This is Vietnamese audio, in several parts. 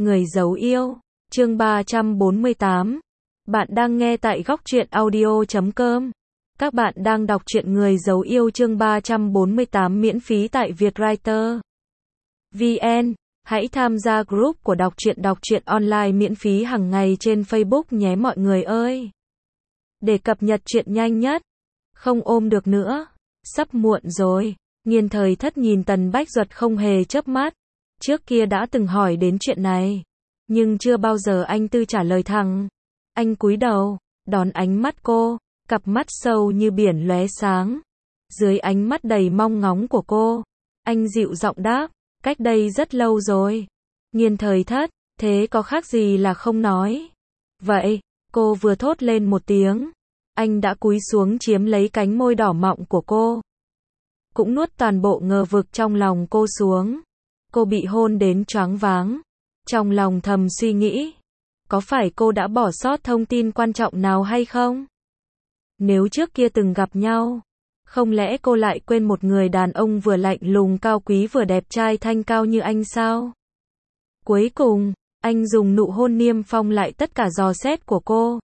Người giấu yêu, chương 348. Bạn đang nghe tại góc truyện audio.com. Các bạn đang đọc truyện Người giấu yêu chương 348 miễn phí tại Vietwriter VN. Hãy tham gia group của đọc truyện online miễn phí hàng ngày trên Facebook nhé mọi người ơi. Để cập nhật truyện nhanh nhất. Không ôm được nữa. Sắp muộn rồi. Nghiên Thời Thất nhìn Tần Bách Duật không hề chớp mắt. Trước kia đã từng hỏi đến chuyện này, nhưng chưa bao giờ anh Tư trả lời thẳng. Anh cúi đầu, đón ánh mắt cô, cặp mắt sâu như biển lóe sáng. Dưới ánh mắt đầy mong ngóng của cô, anh dịu giọng đáp, cách đây rất lâu rồi. Nghiên Thời Thất, thế có khác gì là không nói. Vậy, cô vừa thốt lên một tiếng, anh đã cúi xuống chiếm lấy cánh môi đỏ mọng của cô. Cũng nuốt toàn bộ ngờ vực trong lòng cô xuống. Cô bị hôn đến choáng váng. Trong lòng thầm suy nghĩ, có phải cô đã bỏ sót thông tin quan trọng nào hay không? Nếu trước kia từng gặp nhau, không lẽ cô lại quên một người đàn ông vừa lạnh lùng cao quý vừa đẹp trai thanh cao như anh sao? Cuối cùng, anh dùng nụ hôn niêm phong lại tất cả dò xét của cô.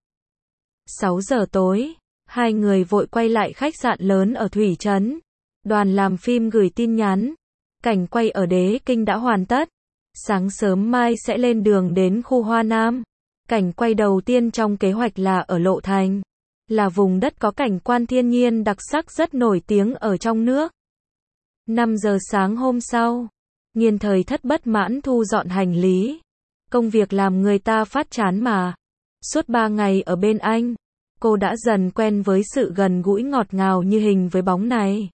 6 giờ tối, hai người vội quay lại khách sạn lớn ở Thủy Trấn. Đoàn làm phim gửi tin nhắn. Cảnh quay ở Đế Kinh đã hoàn tất. Sáng sớm mai sẽ lên đường đến khu Hoa Nam. Cảnh quay đầu tiên trong kế hoạch là ở Lộ Thành. Là vùng đất có cảnh quan thiên nhiên đặc sắc rất nổi tiếng ở trong nước. 5 giờ sáng hôm sau, Nghiên Thời Thất bất mãn thu dọn hành lý. Công việc làm người ta phát chán mà. Suốt 3 ngày ở bên anh, cô đã dần quen với sự gần gũi ngọt ngào như hình với bóng này.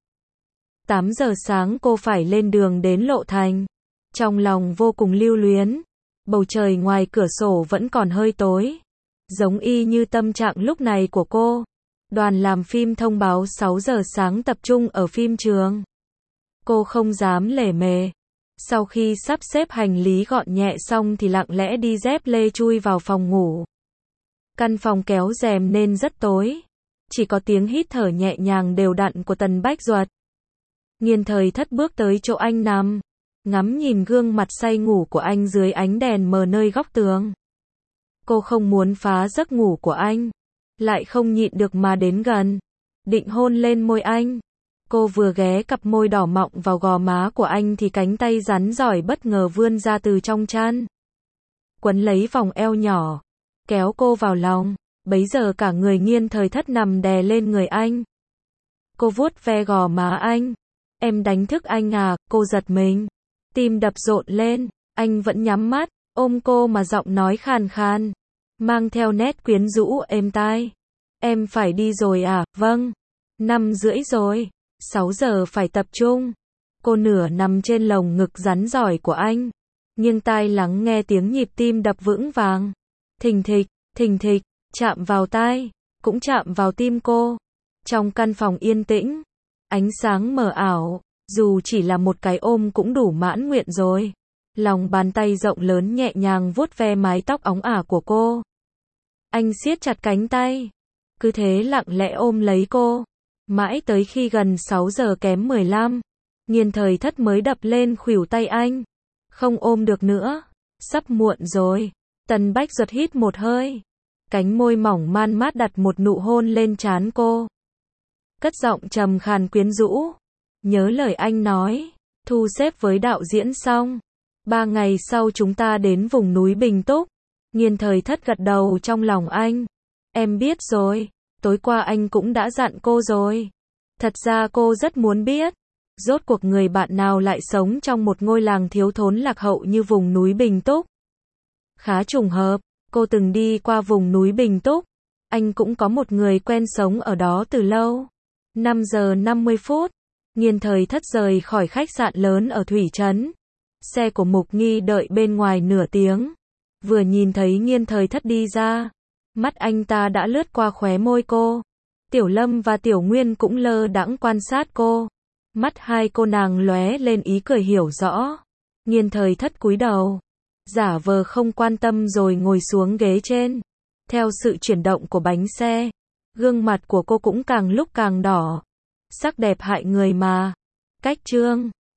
8 giờ sáng cô phải lên đường đến Lộ Thành. Trong lòng vô cùng lưu luyến. Bầu trời ngoài cửa sổ vẫn còn hơi tối. Giống y như tâm trạng lúc này của cô. Đoàn làm phim thông báo 6 giờ sáng tập trung ở phim trường. Cô không dám lề mề. Sau khi sắp xếp hành lý gọn nhẹ xong thì lặng lẽ đi dép lê chui vào phòng ngủ. Căn phòng kéo rèm nên rất tối. Chỉ có tiếng hít thở nhẹ nhàng đều đặn của Tần Bách Duật. Nghiên Thời Thất bước tới chỗ anh nằm, ngắm nhìn gương mặt say ngủ của anh dưới ánh đèn mờ nơi góc tường. Cô không muốn phá giấc ngủ của anh, lại không nhịn được mà đến gần, định hôn lên môi anh. Cô vừa ghé cặp môi đỏ mọng vào gò má của anh thì cánh tay rắn rỏi bất ngờ vươn ra từ trong chăn, quấn lấy vòng eo nhỏ, kéo cô vào lòng. Bấy giờ cả người Nghiên Thời Thất nằm đè lên người anh. Cô vuốt ve gò má anh. Em đánh thức anh à, cô giật mình. Tim đập rộn lên, anh vẫn nhắm mắt, ôm cô mà giọng nói khàn khàn, mang theo nét quyến rũ êm tai. Em phải đi rồi à, vâng. 5:30 rồi, 6 giờ phải tập trung. Cô nửa nằm trên lồng ngực rắn rỏi của anh, nghiêng tai lắng nghe tiếng nhịp tim đập vững vàng. Thình thịch, chạm vào tai, cũng chạm vào tim cô. Trong căn phòng yên tĩnh, ánh sáng mờ ảo, dù chỉ là một cái ôm cũng đủ mãn nguyện rồi. Lòng bàn tay rộng lớn nhẹ nhàng vuốt ve mái tóc óng ả của cô. Anh siết chặt cánh tay, cứ thế lặng lẽ ôm lấy cô. Mãi tới khi gần 6 giờ kém 15, Nghiên Thời Thất mới đập lên khuỷu tay anh. Không ôm được nữa, sắp muộn rồi. Tần Bách Duật hít một hơi, cánh môi mỏng man mát đặt một nụ hôn lên trán cô. Cất giọng trầm khàn quyến rũ. Nhớ lời anh nói, thu xếp với đạo diễn xong. 3 ngày sau chúng ta đến vùng núi Bình Túc. Nghiên Thời Thất gật đầu trong lòng anh. Em biết rồi, tối qua anh cũng đã dặn cô rồi. Thật ra cô rất muốn biết, rốt cuộc người bạn nào lại sống trong một ngôi làng thiếu thốn lạc hậu như vùng núi Bình Túc. Khá trùng hợp, cô từng đi qua vùng núi Bình Túc. Anh cũng có một người quen sống ở đó từ lâu. 5 giờ 50 phút, Nghiên Thời Thất rời khỏi khách sạn lớn ở Thủy Trấn. Xe của Mục Nghi đợi bên ngoài nửa tiếng. Vừa nhìn thấy Nghiên Thời Thất đi ra, mắt anh ta đã lướt qua khóe môi cô. Tiểu Lâm và Tiểu Nguyên cũng lơ đãng quan sát cô. Mắt hai cô nàng lóe lên ý cười hiểu rõ. Nghiên Thời Thất cúi đầu, giả vờ không quan tâm rồi ngồi xuống ghế trên. Theo sự chuyển động của bánh xe, gương mặt của cô cũng càng lúc càng đỏ. Sắc đẹp hại người mà. Cách chương